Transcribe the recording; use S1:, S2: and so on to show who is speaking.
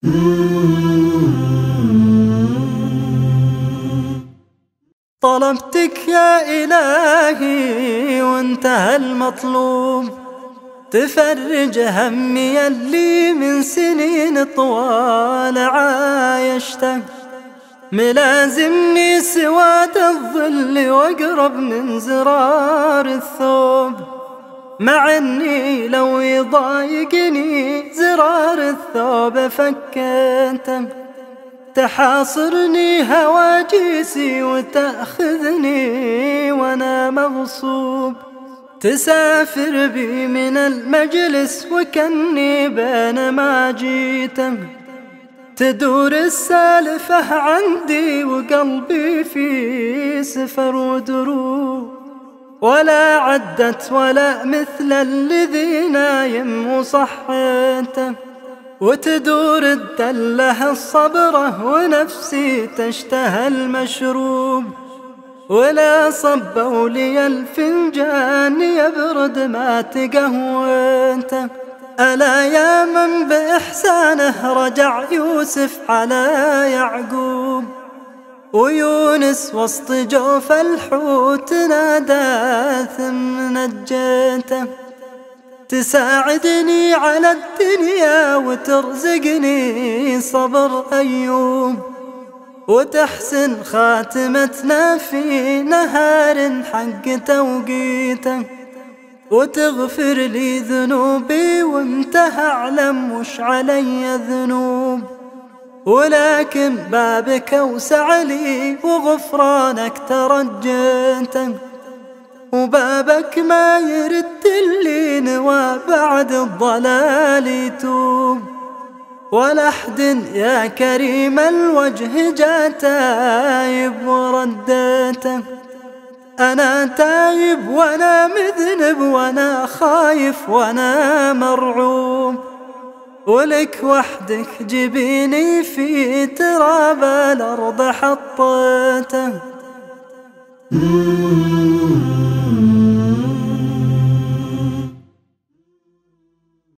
S1: طلبتك يا إلهي وانتهى المطلوب، تفرج همي اللي من سنين طوال عايشته، ملازمني سواد الظل واقرب من زرار الثوب، مع اني لو يضايقني زرار الثوب فكيته، تحاصرني هواجيسي وتأخذني وانا مغصوب، تسافر بي من المجلس وكني بين ما جيته، تدور السالفة عندي وقلبي في سفر ودروب، ولا عدت ولا مثل الذي نايم وصحيته، وتدور الدله الصبرة ونفسي تشتهى المشروب، ولا صبوا لي الفنجان يبرد ما تقهويته، ألا يا من بإحسانه رجع يوسف على يعقوب، ويونس وسط جوف الحوت نادى ثم نجيته، تساعدني على الدنيا وترزقني صبر أيوب، وتحسن خاتمتنا في نهار حق توقيته، وتغفر لي ذنوبي وانتهى أعلم وش علي ذنوب، ولكن بابك أوسع لي وغفرانك ترجيته، وبابك ما يرد اللي نوى بعد الضلال يتوب، ولا أحد يا كريم الوجه جا تايب ورديته، أنا تايب وأنا مذنب وأنا خايف وأنا مرعوب، ولك وحدك جبيني في تراب الأرض حطيته.